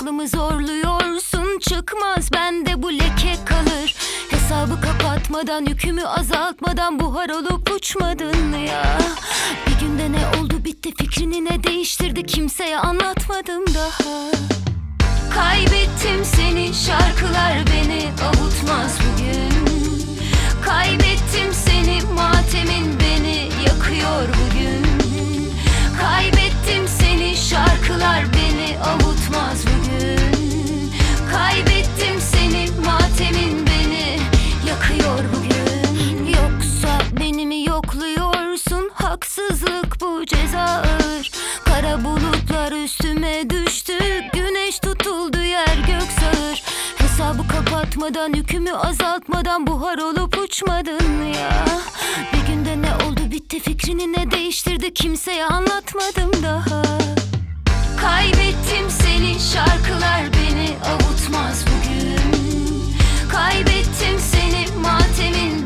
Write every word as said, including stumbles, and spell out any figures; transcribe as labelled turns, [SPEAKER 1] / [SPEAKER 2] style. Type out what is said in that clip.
[SPEAKER 1] aklımı zorluyorsun. Çıkmaz bende bu leke kalır. Hesabı kapatmadan, yükümü azaltmadan buhar olup uçmadın mı ya? Bir günde ne oldu bitti, fikrini ne değiştirdi, kimseye anlatmadım daha. Kaybettim seni, şarkılar beni avutmaz bugün. Kaybettim seni, matemin beni yakıyor bugün. Kaybettim seni, şarkılar beni avutmaz bugün. Kaybettim seni, matemin beni yakıyor bugün. Yoksa beni mi yokluyorsun? Haksızlık bu, ceza ağır. Kara bulutlar üstüme düştü, güneş tutuldu, yer gök sağır. Hesabı kapatmadan, yükümü azaltmadan buhar olup uçmadın mı ya? Bir günde ne oldu bitti, fikrini ne değiştirdi, kimseye anlatmadım daha. Kaybettim seni, şarkılar beni avutmaz bugün. Kaybettim seni, matemin